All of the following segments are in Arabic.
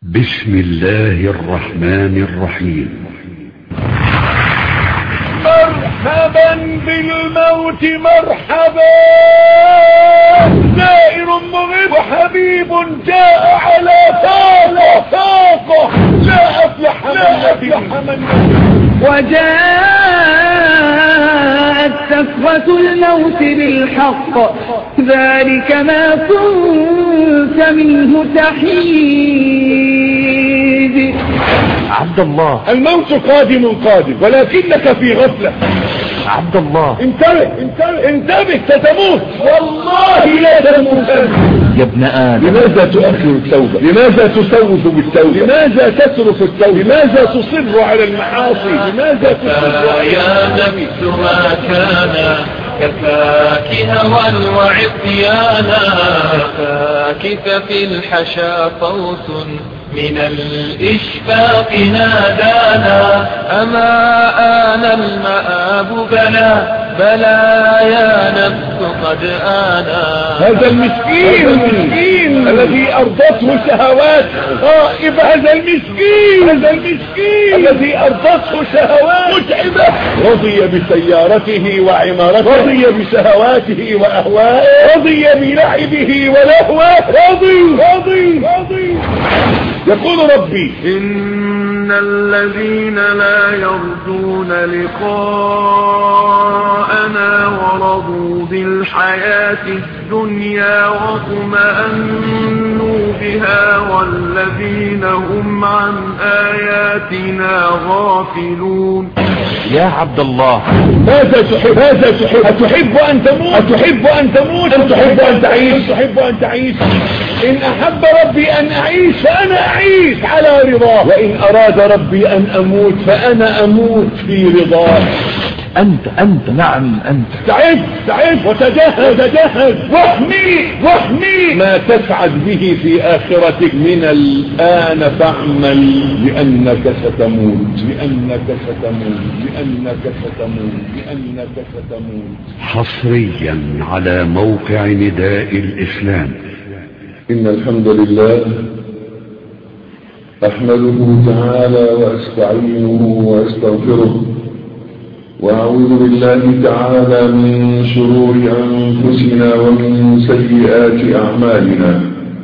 بسم الله الرحمن الرحيم. مرحبا بالموت مرحبا، زائر مغيب وحبيب جاء على فاقه، لا أفلح من وجاءت سكرة الموت بالحق، ذلك ما كنت منه تحيد. عبد الله، الموت قادم ولكنك في غفلة. عبد الله، انتبه ستموت، والله لا تموت. يا ابن آدم، لماذا تؤخر التوبة؟ لماذا تسوف بالتوبة؟ لماذا تترك التوبة؟ لماذا تصر على المعاصي؟ لماذا تصر يا نفس ما كان كفاك هوى وعصيانا، كفاك ففي الحشا صوت من الإشفاق نادانا. أما آن المآب بلى يا نفس قد آنا. هذا المسكين الذي أرضته شهوات غائبة، هذا المسكين الذي أرضته شهوات متعبة، رضي بسيارته وعمارته، رضي بشهواته وأهوائه، رضي بلعبه ولهوه، رضي. يقول ربي: إن الذين لا يرجون لقاءنا ورضوا بالحياة الدنيا واطمأنوا بها والذين هم عن آياتنا غافلون. يا عبد الله، ماذا تحب؟ أتحب أن تموت؟ أم تحب أن تعيش؟ إن أحب ربي أن أعيش فأنا أعيش على رضاه، وإن أراد ربي أن أموت فأنا أموت في رضاه. أنت نعم أنت. استعد وتجهز واحمي ما تسعد به في آخرتك. من الآن فاعمل لأنك ستموت. حصريا على موقع نداء الإسلام. إن الحمد لله أحمده تعالى وأستعينه وأستغفره، وأعوذ بالله تعالى من شرور أنفسنا ومن سيئات أعمالنا.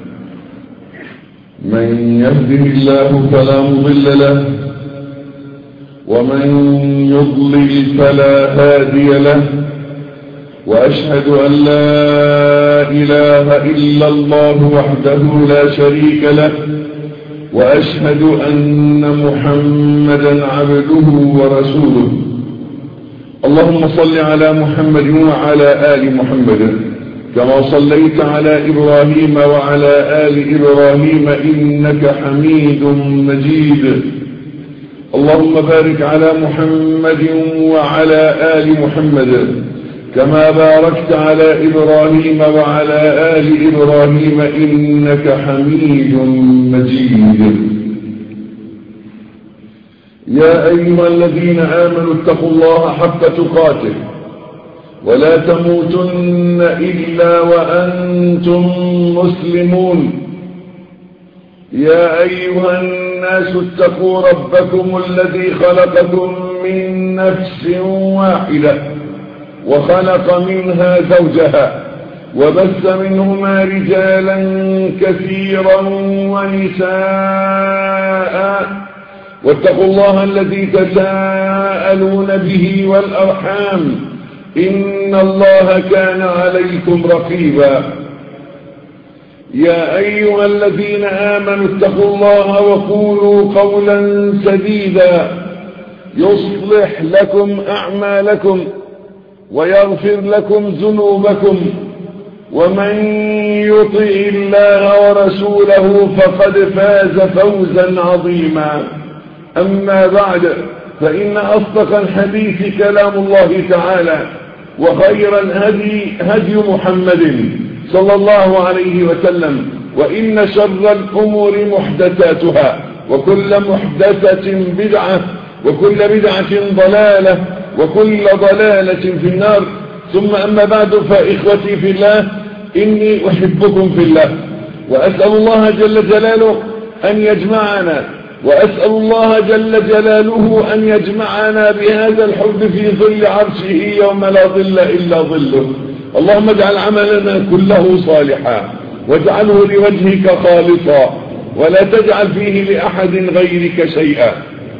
من يهده الله فلا مضل له، ومن يضلل فلا هادي له، وأشهد أن لا إله إلا الله وحده لا شريك له، وأشهد أن محمدا عبده ورسوله. اللهم صل على محمد وعلى آل محمد كما صليت على إبراهيم وعلى آل إبراهيم إنك حميد مجيد. اللهم بارك على محمد وعلى آل محمد كما باركت على إبراهيم وعلى آل إبراهيم إنك حميد مجيد. يا أيها الذين آمنوا اتقوا الله حق تقاته ولا تموتن إلا وأنتم مسلمون. يا أيها الناس اتقوا ربكم الذي خلقكم من نفس واحدة وخلق منها زوجها وبث منهما رجالا كثيرا ونساء، واتقوا الله الذي تساءلون به والأرحام إن الله كان عليكم رقيبا. يا أيها الذين آمنوا اتقوا الله وقولوا قولا سديدا يصلح لكم أعمالكم ويغفر لكم ذنوبكم، ومن يطع الله ورسوله فقد فاز فوزا عظيما. أما بعد، فإن أصدق الحديث كلام الله تعالى، وخير الهدي هدي محمد صلى الله عليه وسلم، وإن شر الأمور محدثاتها، وكل محدثة بدعة، وكل بدعة ضلالة، وكل ضلالة في النار. ثم أما بعد، فإخوتي في الله، إني أحبكم في الله، وأسأل الله جل جلاله أن يجمعنا، وأسأل الله جل جلاله أن يجمعنا بهذا الحب في ظل عرشه يوم لا ظل إلا ظله. اللهم اجعل عملنا كله صالحا واجعله لوجهك خالصا ولا تجعل فيه لأحد غيرك شيئا.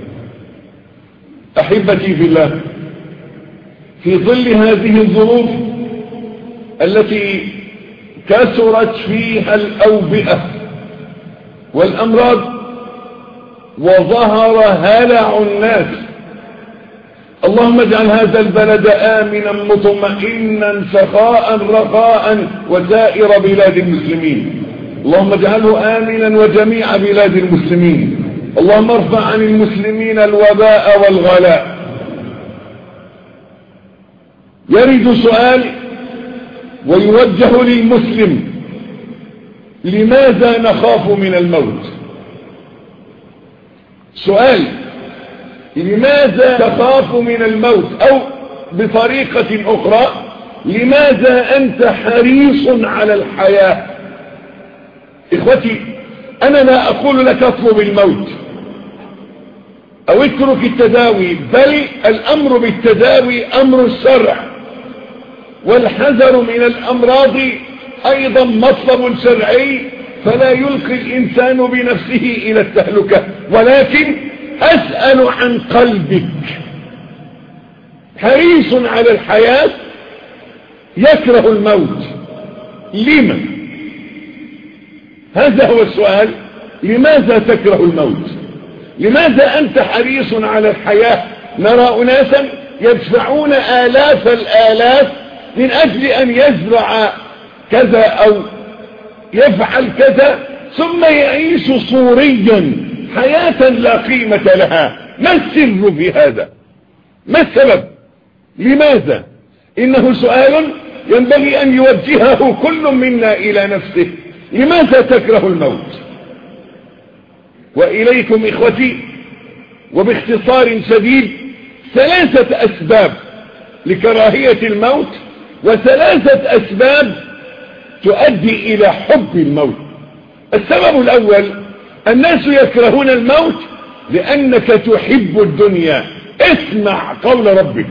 أحبتي في الله، في ظل هذه الظروف التي كثرت فيها الأوبئة والأمراض وظهر هلع الناس، اللهم اجعل هذا البلد آمنا مطمئنا سخاء رخاء وسائر بلاد المسلمين. اللهم اجعله آمنا وجميع بلاد المسلمين. اللهم ارفع عن المسلمين الوباء والغلاء. يرد سؤال ويوجه للمسلم: لماذا نخاف من الموت؟ سؤال: لماذا تخاف من الموت؟ أو بطريقة أخرى: لماذا أنت حريص على الحياة؟ إخوتي، أنا لا أقول لك اطلب الموت أو اترك التداوي، بل الأمر بالتداوي أمر الشرع، والحذر من الأمراض أيضا مطلب شرعي، فلا يلقي الإنسان بنفسه إلى التهلكة. ولكن أسأل عن قلبك، حريص على الحياة يكره الموت، لما؟ هذا هو السؤال. لماذا تكره الموت؟ لماذا أنت حريص على الحياة؟ نرى أناسا يدفعون آلاف الآلاف من أجل أن يزرع كذا أو يفعل كذا، ثم يعيش صوريا حياة لا قيمة لها. ما السر في هذا؟ ما السبب؟ لماذا؟ إنه سؤال ينبغي أن يوجهه كل منا إلى نفسه. لماذا تكره الموت؟ وإليكم إخوتي وباختصار شديد 3 أسباب لكراهية الموت، و3 أسباب تؤدي إلى حب الموت. السبب الأول: الناس يكرهون الموت لأنك تحب الدنيا. اسمع قول ربك،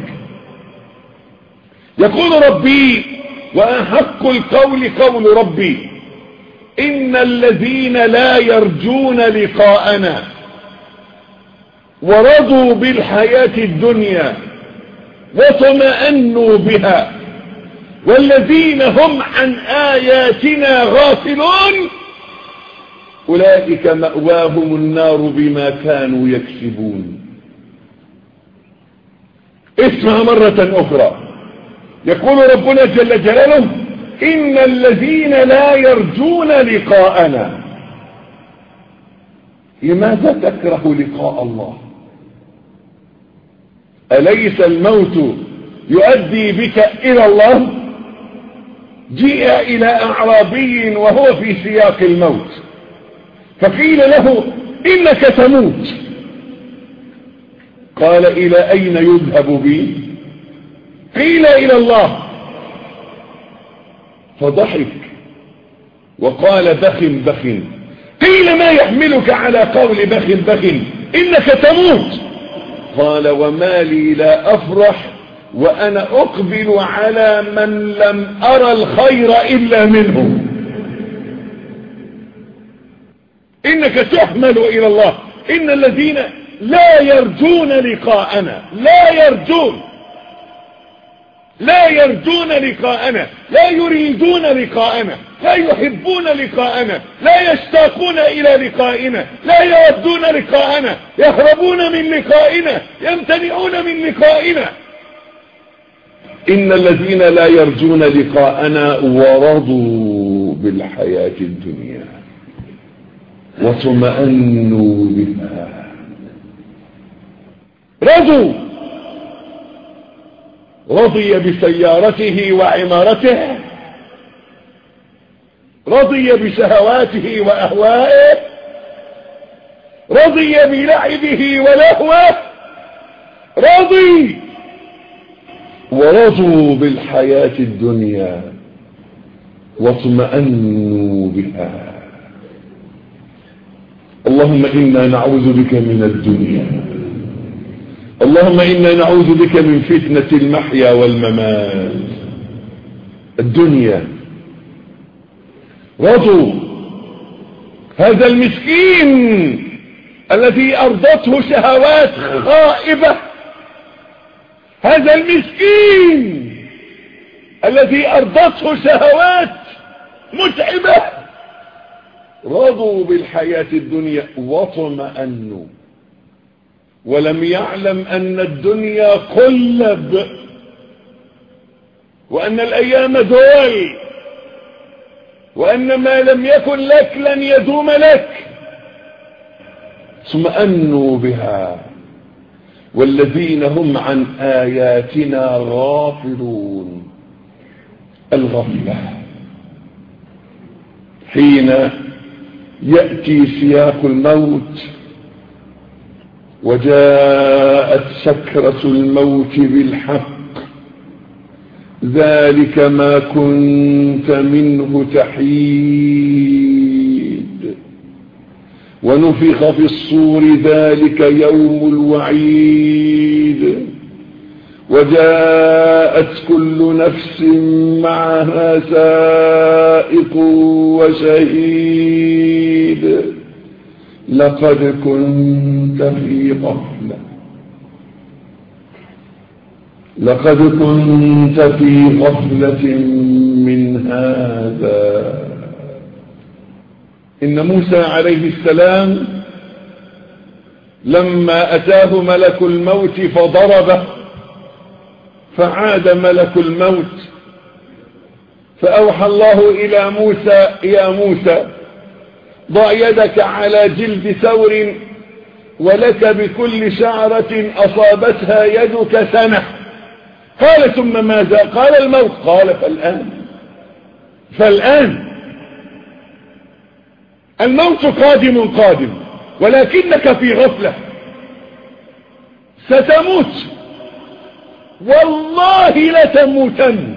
يقول ربي: وأحق القول قول ربي إن الذين لا يرجون لقاءنا ورضوا بالحياة الدنيا وطمأنوا بها والذين هم عن آياتنا غافلون أولئك مأواهم النار بما كانوا يكسبون. اسمع مرة أخرى، يقول ربنا جل جلاله: إن الذين لا يرجون لقاءنا. لماذا تكره لقاء الله؟ أليس الموت يؤدي بك إلى الله؟ جيء إلى أعرابي وهو في سياق الموت، فقيل له: إنك تموت. قال: إلى أين يذهب بي؟ قيل: إلى الله. فضحك وقال: بخ بخ. قيل: ما يحملك على قول بخ بخ؟ إنك تموت. قال: وما لي لا أفرح وأنا أقبل على من لم أرى الخير إلا منه. إنك تحمل إلى الله. إن الذين لا يرجون لقاءنا، لا يرجون لقاءنا، لا يريدون لقاءنا، لا يحبون لقاءنا، لا يشتاقون إلى لقائنا، لا يودون لقاءنا، يهربون من لقائنا، يمتنعون من لقائنا. إن الذين لا يرجون لقاءنا ورضوا بالحياة الدنيا وطمأنوا بها. رضوا، رضي بسيارته وعمارته، رضي بشهواته وأهوائه، رضي بلعبه ولهوه، رضي. ورضوا بالحياة الدنيا واطمأنوا بها. اللهم إنا نعوذ بك من الدنيا، اللهم إنا نعوذ بك من فتنة المحيا والممات. الدنيا رضوا هذا المسكين الذي أرضته شهوات خائبة، هذا المسكين الذي أرضته شهوات متعبة، رضوا بالحياة الدنيا واطمأنوا، ولم يعلم أن الدنيا قلب، وأن الأيام دول، وأن ما لم يكن لك لن يدوم لك. اطمأنوا بها والذين هم عن آياتنا غافلون. الغفلة حين يأتي سياق الموت وجاءت سكرة الموت بالحق، ذلك ما كنت منه تحيد، ونفخ في الصور ذلك يوم الوعيد، وجاءت كل نفس معها سائق وشهيد، لقد كنت في غفلة، لقد كنت في غفلة من هذا. إن موسى عليه السلام لما أتاه ملك الموت فضربه، فعاد ملك الموت، فأوحى الله إلى موسى: يا موسى ضع يدك على جلد ثور ولك بكل شعرة أصابتها يدك سنة. قال: ثم ماذا؟ قال: الموت. قال: فالآن الموت قادم، ولكنك في غفلة، ستموت، والله لتموتن،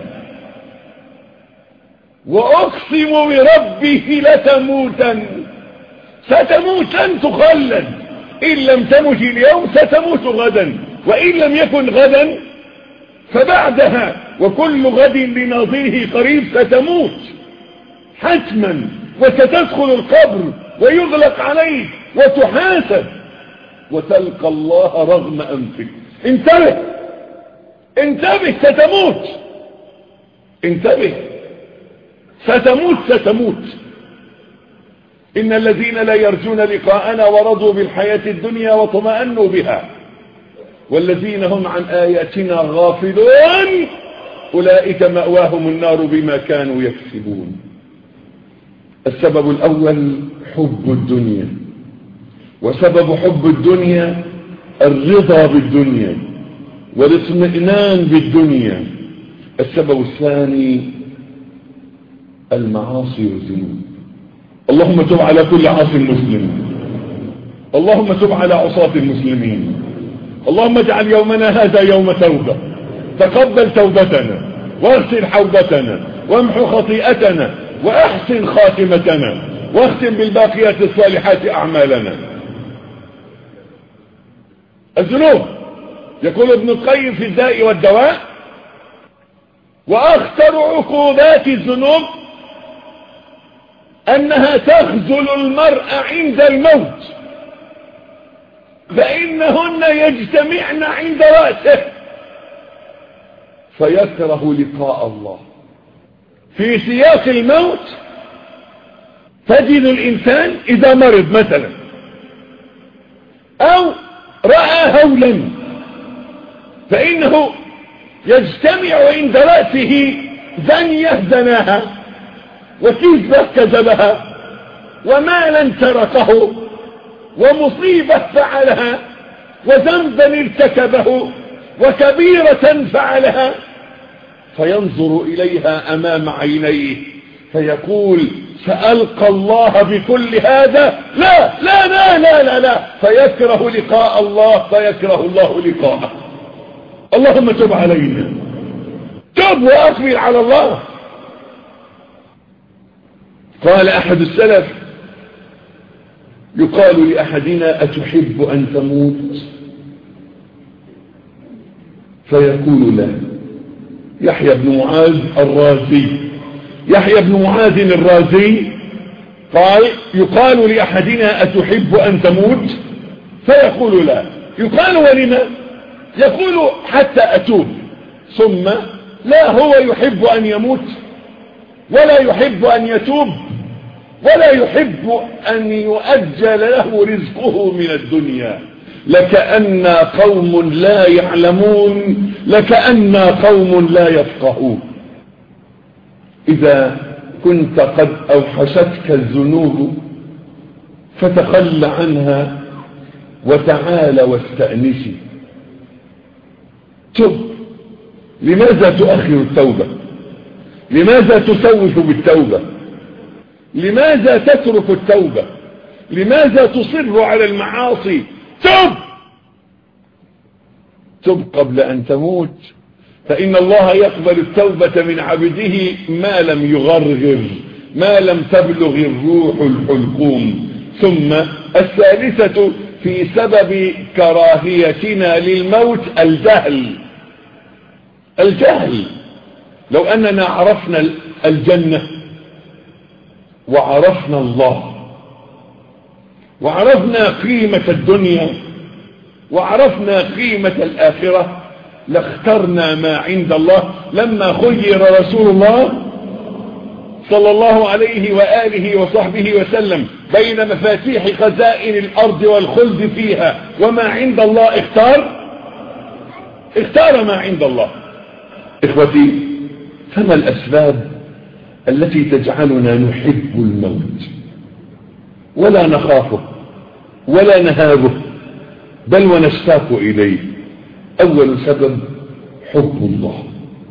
وأقسم بربه لتموتن، ستموتن تخلد، إن لم تمت اليوم ستموت غدا، وإن لم يكن غدا فبعدها، وكل غد لنظيره قريب، ستموت حتما، وستدخل القبر ويغلق عليك وتحاسب وتلقى الله رغم أنفك. انتبه انتبه، ستموت، انتبه، ستموت. إن الذين لا يرجون لقاءنا ورضوا بالحياة الدنيا واطمأنوا بها والذين هم عن آياتنا غافلون أولئك مأواهم النار بما كانوا يكسبون. السبب الأول حب الدنيا، وسبب حب الدنيا الرضا بالدنيا والاطمئنان بالدنيا. السبب الثاني المعاصي والذنوب. اللهم تب على كل عاص مسلم، اللهم تب على عصاة المسلمين، اللهم اجعل يومنا هذا يوم توبة، تقبل توبتنا واغسل حوبتنا وامحو خطيئتنا واحسن خاتمتنا واختم بالباقيات الصالحات اعمالنا. الذنوب، يقول ابن القيم في الداء والدواء: واخطر عقوبات الذنوب انها تخذل المرء عند الموت، فانهن يجتمعن عند رأسه فيكره لقاء الله. في سياق الموت تجد الانسان اذا مرض مثلا او رأى هولا فانه يجتمع عند رأسه زنية زناها، وكذبة كذبها، ومالا سرقه، ومصيبة فعلها، وذنبا ارتكبه، وكبيرة فعلها، فينظر إليها أمام عينيه فيقول: سألقى الله بكل هذا؟ لا لا لا لا لا لا، فيكره لقاء الله، فيكره الله لقاءه. اللهم تب علينا، تب وأقبل على الله. قال أحد السلف: يقال لأحدنا أتحب أن تموت؟ فيقول لا. يحيى بن معاذ الرازي قال يقال لأحدنا أتحب أن تموت؟ فيقول لا. يقال ولما؟ يقول حتى أتوب. ثم لا هو يحب أن يموت ولا يحب أن يتوب ولا يحب أن يؤجل له رزقه من الدنيا. لكأن قوم لا يعلمون، لكأن قوم لا يفقهون. إذا كنت قد أوحشتك الذنوب فتخل عنها وتعال واستأنسي. تب. لماذا تؤخر التوبة؟ لماذا تسوف بالتوبة؟ لماذا تترك التوبة؟ لماذا تصر على المعاصي؟ تب قبل أن تموت، فإن الله يقبل التوبة من عبده ما لم يغرغر، ما لم تبلغ الروح الحلقوم. ثم الثالثة في سبب كراهيتنا للموت الجهل. لو أننا عرفنا الجنة وعرفنا الله وعرفنا قيمة الدنيا وعرفنا قيمة الآخرة لاخترنا ما عند الله. لما خير رسول الله صلى الله عليه وآله وصحبه وسلم بين مفاتيح خزائن الأرض والخلد فيها وما عند الله، اختار ما عند الله. إخوتي، فما الأسباب التي تجعلنا نحب الموت ولا نخافه ولا نهابه بل ونشتاق إليه؟ أول سبب حب الله.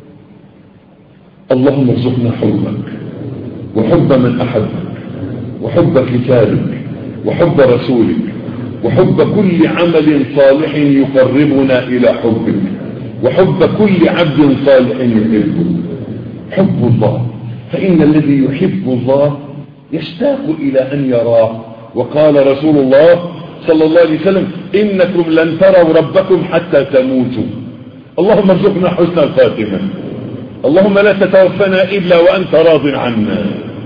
اللهم ارزقنا حبك وحب من أحبك وحب كتابك وحب رسولك وحب كل عمل صالح يقربنا إلى حبك وحب كل عبد صالح يحبه. حب الله، فإن الذي يحب الله يشتاق إلى أن يراه. وقال رسول الله صلى الله عليه وسلم إنكم لن تروا ربكم حتى تموتوا. اللهم ارزقنا حسن الخاتمة. اللهم لا تتوفنا إلا وأنت راض عنا.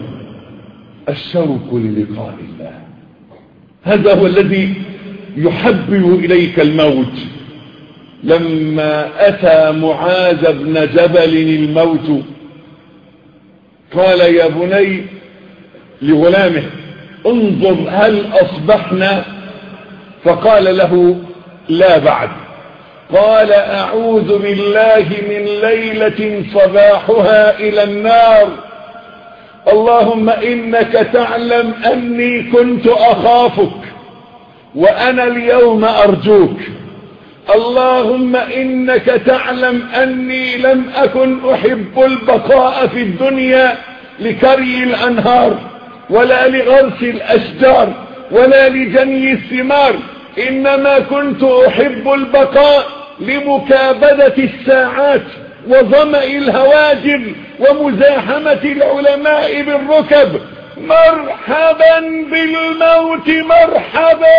الشوق للقاء الله، هذا هو الذي يحبب إليك الموت. لما أتى معاذ بن جبل الموت قال يا بني لغلامه انظر هل أصبحنا؟ فقال له لا بعد. قال أعوذ بالله من ليلة صباحها إلى النار. اللهم إنك تعلم أني كنت أخافك وأنا اليوم أرجوك. اللهم إنك تعلم أني لم أكن أحب البقاء في الدنيا لكري الأنهار ولا لغرس الأشجار ولا لجني الثمار، إنما كنت أحب البقاء لمكابدة الساعات وظمأ الهواجر ومزاحمة العلماء بالركب. مرحبا بالموت مرحبا،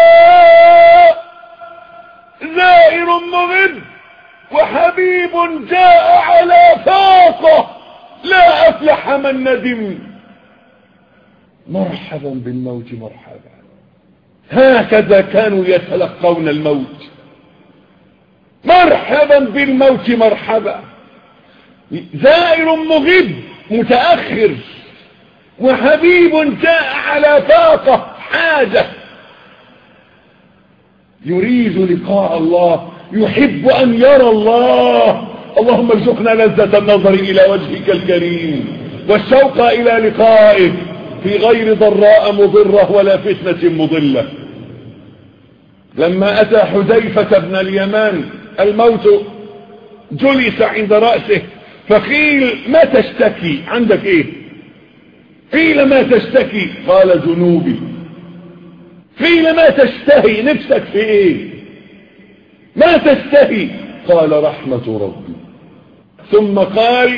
زائر مغب وحبيب جاء على فاقه لا أفلح من ندم. مرحبا بالموت مرحبا. هكذا كانوا يتلقون الموت. مرحبا بالموت مرحبا. زائر مغب متأخر وحبيب جاء على فاقة حاجة، يريد لقاء الله، يحب أن يرى الله. اللهم ارزقنا لذة النظر إلى وجهك الكريم والشوق إلى لقائك في غير ضراء مضرة ولا فتنة مضلة. لما أتى حذيفة بن اليمان الموت جلس عند رأسه فقيل ما تشتكي؟ عندك ايه؟ قيل ما تشتكي؟ قال ذنوبي. قيل ما تشتهي؟ نفسك في ايه؟ ما تشتهي؟ قال رحمة ربي. ثم قال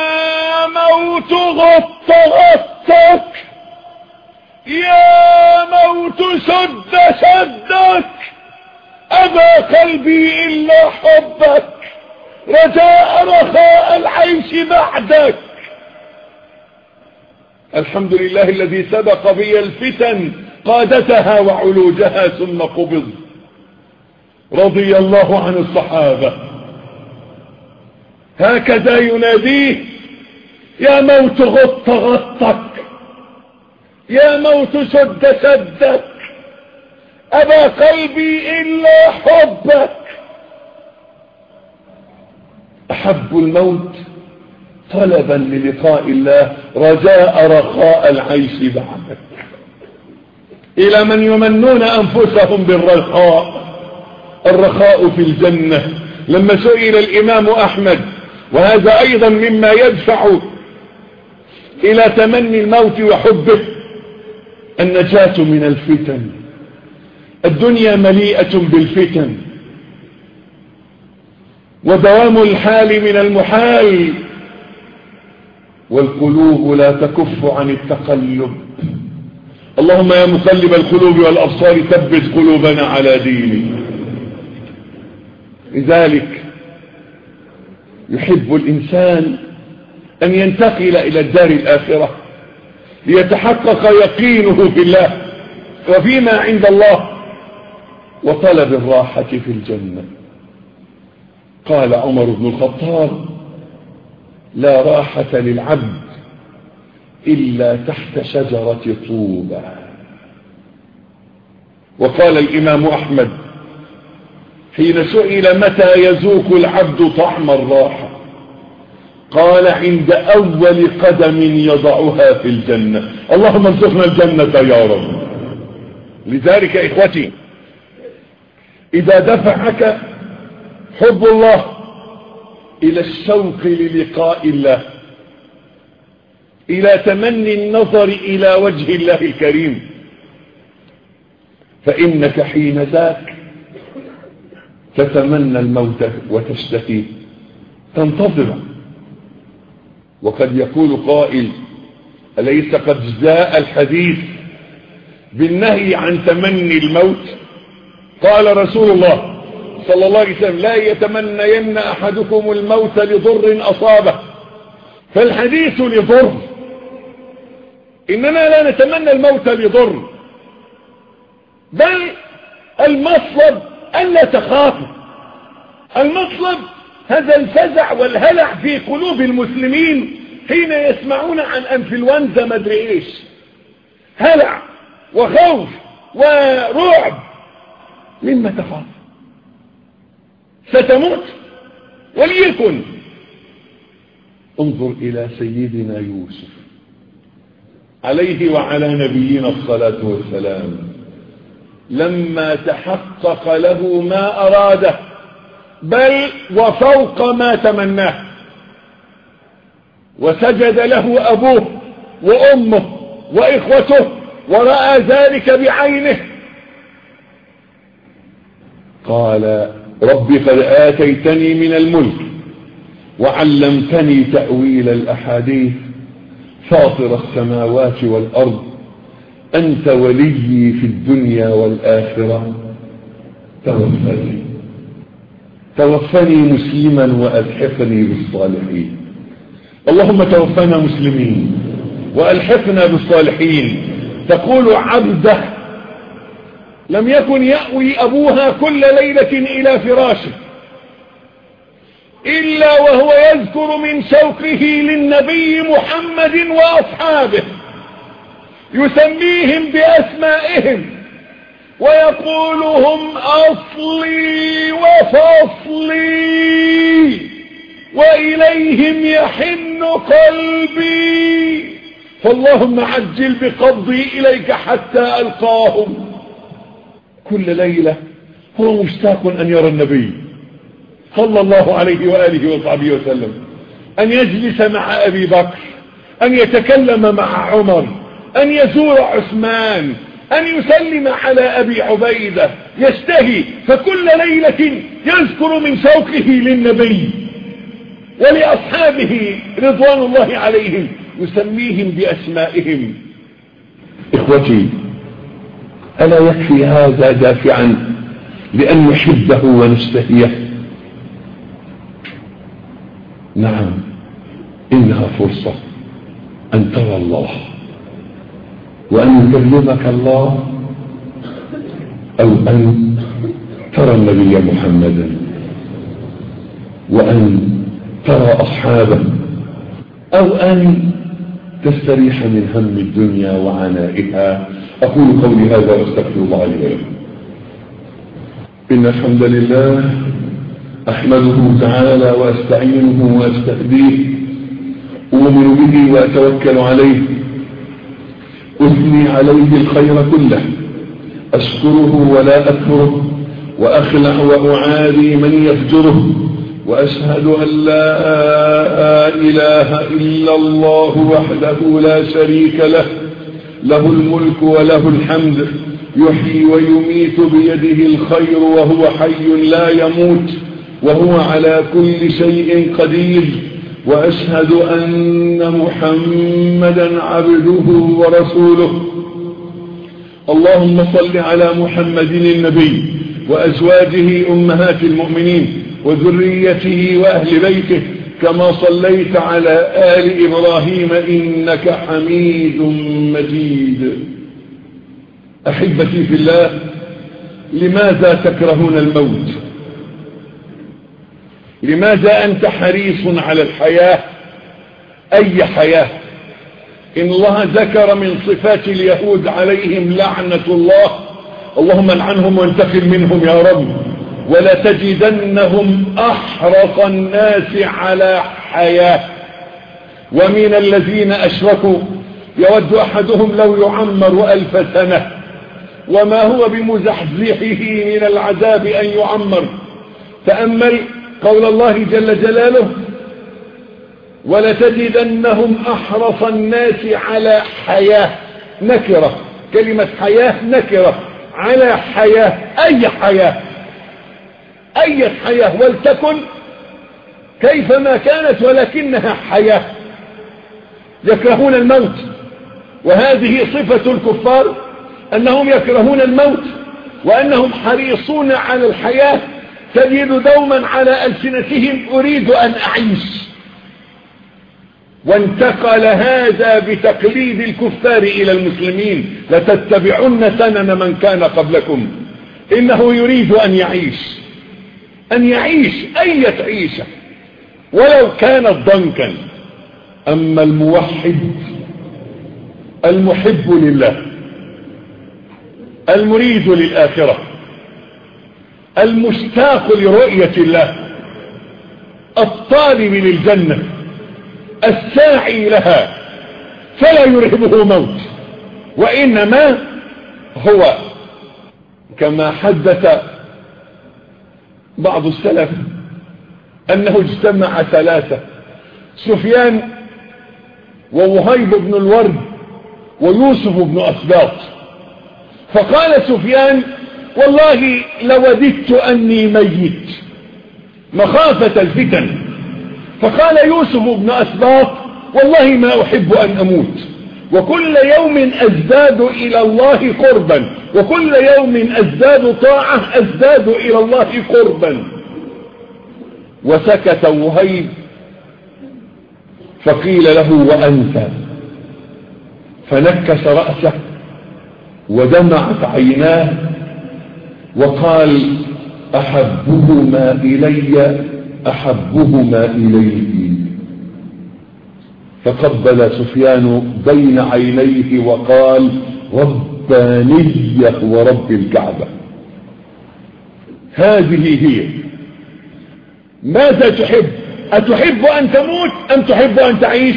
يا موت غطك، يا الموت شدك أبى قلبي إلا حبك رجاء رخاء العيش بعدك. الحمد لله الذي سبق بي الفتن قادتها وعلوجها ثم قبض. رضي الله عن الصحابة. هكذا يناديه: يا موت غطك، يا موت شدك، أبى قلبي إلا حبك. أحب الموت طلبا للقاء الله رجاء رخاء العيش بعدك. إلى من يمنون أنفسهم بالرخاء، الرخاء في الجنة. لما سئل الإمام أحمد، وهذا أيضا مما يدفع إلى تمني الموت وحبه، النجاة من الفتن. الدنيا مليئة بالفتن، ودوام الحال من المحال، والقلوب لا تكف عن التقلب. اللهم يا مقلب القلوب والأبصار ثبت قلوبنا على دينك. لذلك يحب الإنسان أن ينتقل إلى الدار الآخرة ليتحقق يقينه في الله وفيما عند الله، وطلب الراحة في الجنة. قال عمر بن الخطاب: لا راحة للعبد إلا تحت شجرة طوبى. وقال الإمام أحمد حين سئل متى يذوق العبد طعم الراحة، قال: عند أول قدم يضعها في الجنة. اللهم ارزقنا الجنة يا رب. لذلك إخوتي، إذا دفعك حب الله إلى الشوق للقاء الله، إلى تمني النظر إلى وجه الله الكريم، فإنك حين ذاك تتمنى الموت وتشتكي، تنتظر. وقد يقول قائل: أليس قد جاء الحديث بالنهي عن تمني الموت؟ قال رسول الله صلى الله عليه وسلم: لا يتمنين أحدكم الموت لضر أصابه. فالحديث لضر، إننا لا نتمنى الموت لضر، بل المطلب أن لا تخافوا. المطلب هذا الفزع والهلع في قلوب المسلمين حين يسمعون عن انفلونزا مدري ايش، هلع وخوف ورعب. مما تخاف؟ ستموت. وليكن انظر إلى سيدنا يوسف عليه وعلى نبينا الصلاة والسلام، لما تحقق له ما أراده بل وفوق ما تمناه، وسجد له أبوه وأمه وإخوته ورأى ذلك بعينه، قال: رب قد آتيتني من الملك وعلمتني تأويل الأحاديث فاطر السماوات والأرض أنت ولي في الدنيا والآخرة توفني مسلما وألحقني بالصالحين. اللهم توفنا مسلمين وألحقنا بالصالحين. تقول عبده لم يكن يأوي أبوها كل ليلة إلى فراشه إلا وهو يذكر من شوقه للنبي محمد وأصحابه، يسميهم بأسمائهم ويقول: هم أصلي وفصلي وإليهم يحن قلبي، فاللهم عجل بقبضي إليك حتى ألقاهم. كل ليلة هو مشتاق أن يرى النبي صلى الله عليه وآله وصحبه وسلم، أن يجلس مع أبي بكر، أن يتكلم مع عمر، أن يزور عثمان، أن يسلم على أبي عبيدة، يشتهي. فكل ليلة يذكر من شوقه للنبي ولأصحابه رضوان الله عليهم، يسميهم بأسمائهم. إخوتي، ألا يكفي هذا دافعا لأن نحبه ونستهيه؟ نعم، إنها فرصة أن ترى الله وأن يكلمك الله، أو أن ترى النبي محمدا وأن ترى أصحابه، أو أن تستريح من هم الدنيا وعنائها. أقول قولي هذا واستغفر الله لي ولكم. إن الحمد لله أحمده تعالى وأستعينه وأستهديه، أؤمن به وأتوكل عليه، أثني عليه الخير كله، أشكره ولا أكفره، وأخلع وأعادي من يفجره، وأشهد أن لا إله إلا الله وحده لا شريك له، له الملك وله الحمد، يحيي ويميت بيده الخير وهو حي لا يموت، وهو على كل شيء قدير. وأشهد أن محمدا عبده ورسوله. اللهم صل على محمد النبي وأزواجه أمهات المؤمنين وذريته وأهل بيته، كما صليت على آل إبراهيم إنك حميد مجيد. أحبتي في الله، لماذا تكرهون الموت؟ لماذا أنت حريص على الحياة؟ أي حياة؟ إن الله ذكر من صفات اليهود عليهم لعنة الله، اللهم لعنهم وانتقم منهم يا رب. ولا تجدنهم أحرص الناس على حياة، ومن الذين أشركوا يود أحدهم لو يعمر 1000 سنة وما هو بمزحزحه من العذاب أن يعمر. تأمل قول الله جل جلاله: ولا تجدنهم أحرص الناس على حياة، نكرة، كلمة حياة نكرة، على حياة، أي حياة؟ أي حياة؟ ولتكن كيفما كانت ولكنها حياة. يكرهون الموت، وهذه صفة الكفار، أنهم يكرهون الموت وأنهم حريصون على الحياة. تجد دوما على ألسنتهم أريد أن أعيش. وانتقل هذا بتقليد الكفار إلى المسلمين: لتتبعن سنن من كان قبلكم. إنه يريد أن يعيش، أن يعيش أي عيشة ولو كانت ضنكا. أما الموحد المحب لله، المريد للآخرة، المشتاق لرؤية الله، الطالب للجنة، الساعي لها، فلا يرهبه موت، وإنما هو كما حدث بعض السلف أنه اجتمع 3: سفيان ووهيب بن الورد ويوسف بن أسباط. فقال سفيان: والله لوددت أني ميت مخافة الفتن. فقال يوسف بن أسباط: والله ما أحب أن أموت، وكل يوم أزداد إلى الله قربا، وكل يوم أزداد طاعة أزداد إلى الله قربا. وسكت وهيب، فقيل له: وأنت؟ فنكس رأسه ودمعت عيناه وقال: أحبهما إلي أحبهما إليه. فقبل سفيان بين عينيه وقال: ربانية ورب الكعبة. هذه هي. ماذا تحب؟ أتحب أن تموت أم تحب أن تعيش؟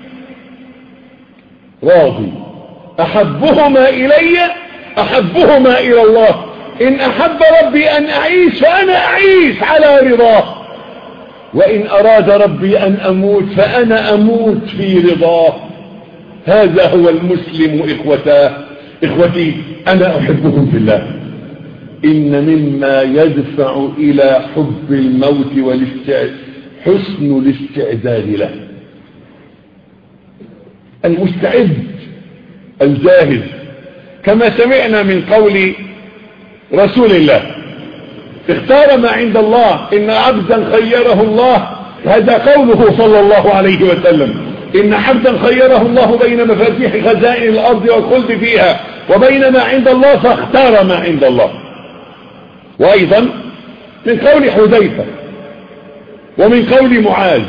راضي. أحبهما إلي أحبهما إلى الله. إن أحب ربي أن أعيش فأنا أعيش على رضاه، وإن أراد ربي أن أموت فأنا أموت في رضاه. هذا هو المسلم إخوتي، أنا أحبكم في الله. إن مما يدفع إلى حب الموت حسن الاستعداد له. المستعد الجاهز كما سمعنا من قول رسول الله اختار ما عند الله. إن عبدا خيره الله، هذا قوله صلى الله عليه وسلم، إن عبدا خيره الله بين مفاتيح خزائن الأرض والخلد فيها وبين ما عند الله فاختار ما عند الله. وأيضا من قول حذيفة ومن قول معاذ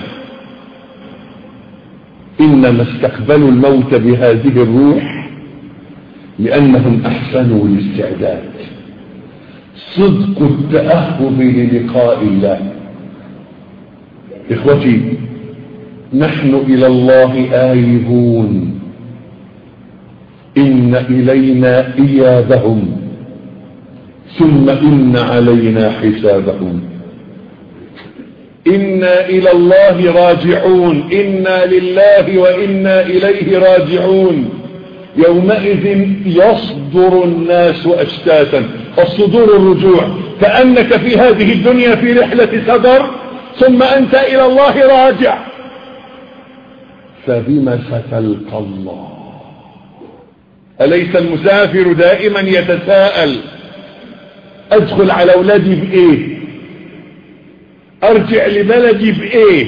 إنما استقبلوا الموت بهذه الروح لأنهم أحسنوا الاستعداد. صدق التأهب للقاء الله. إخوتي، نحن إلى الله آيبون، إن إلينا إيابهم ثم إن علينا حسابهم. إنا إلى الله راجعون، إنا لله وإنا إليه راجعون. يومئذ يصدر الناس أشتاتا. الصدور الرجوع، كأنك في هذه الدنيا في رحلة سفر ثم أنت إلى الله راجع. فبما ستلقى الله؟ أليس المسافر دائما يتساءل أدخل على أولادي بإيه؟ أرجع لبلدي بإيه؟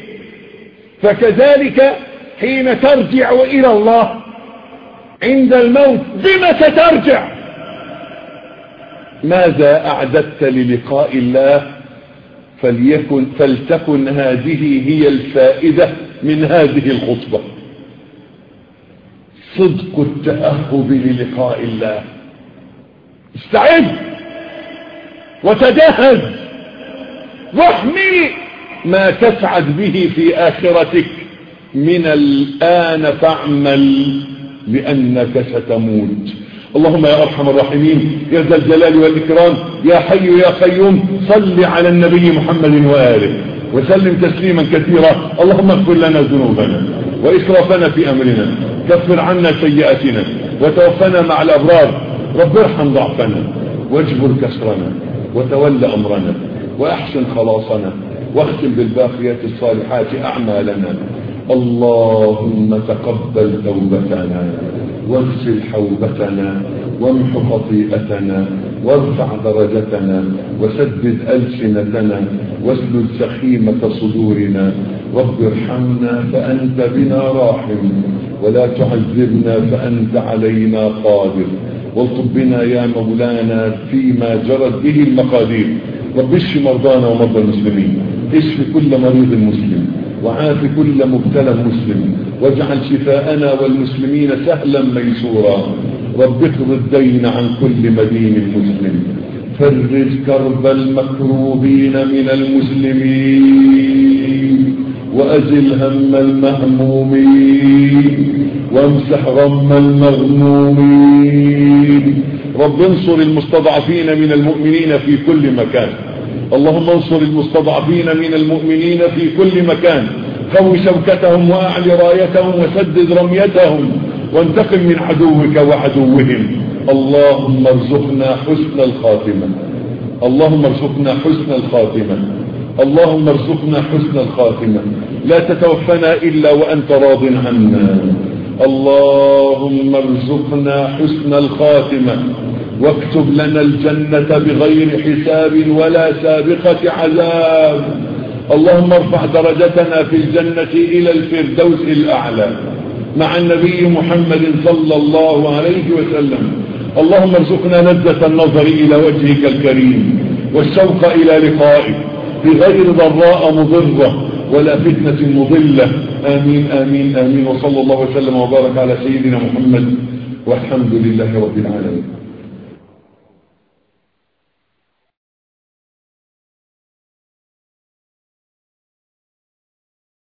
فكذلك حين ترجع إلى الله عند الموت بما سترجع؟ ماذا أعددت للقاء الله؟ فلتكن هذه هي الفائدة من هذه الخطبة. صدق التأهب للقاء الله. استعد وتجهز واحمل ما تسعد به في آخرتك. من الآن فاعمل لأنك ستموت. اللهم يا أرحم الراحمين يا ذا الجلال والإكرام يا حي يا قيوم، صل على النبي محمد وآله وسلم تسليما كثيرا. اللهم اغفر لنا ذنوبنا وإسرافنا في أمرنا، كفر عنا سيئاتنا وتوفنا مع الأبرار. رب ارحم ضعفنا واجبر كسرنا وتول أمرنا وأحسن خلاصنا واختم بالباقيات الصالحات أعمالنا. اللهم تقبل توبتنا واغسل حوبتنا وامح خطيئتنا وارفع درجتنا وسدد ألسنتنا واسلل سخيمة صدورنا. رب ارحمنا فأنت بنا راحم ولا تعذبنا فأنت علينا قادر. والطب بنا يا مولانا فيما جرت به المقادير. رب اشف مرضانا ومرضى المسلمين، اشف كل مريض مسلم وعاف كل مبتلى مسلم، واجعل شفاءنا والمسلمين سهلا ميسورا. رب اقض الدين عن كل مدين مسلم، فرج كرب المكروبين من المسلمين، وأزل هم المهمومين، وامسح غم المغمومين. رب انصر المستضعفين من المؤمنين في كل مكان. اللهم انصر المستضعفين من المؤمنين في كل مكان، قو شوكتهم وأعل رايتهم وسدد رميتهم، وانتقم من عدوك وعدوهم. اللهم ارزقنا حسن الخاتمة، اللهم ارزقنا حسن الخاتمة، اللهم ارزقنا حسن الخاتمة. لا تتوفنا إلا وأنت راض عنا. اللهم ارزقنا حسن الخاتمة، واكتب لنا الجنة بغير حساب ولا سابقة عذاب. اللهم ارفع درجتنا في الجنة إلى الفردوس الأعلى مع النبي محمد صلى الله عليه وسلم. اللهم ارزقنا لذة النظر إلى وجهك الكريم والشوق إلى لقائك بغير ضراء مضرة ولا فتنة مضلة. آمين آمين آمين. وصلى الله وسلم وبارك على سيدنا محمد والحمد لله رب العالمين.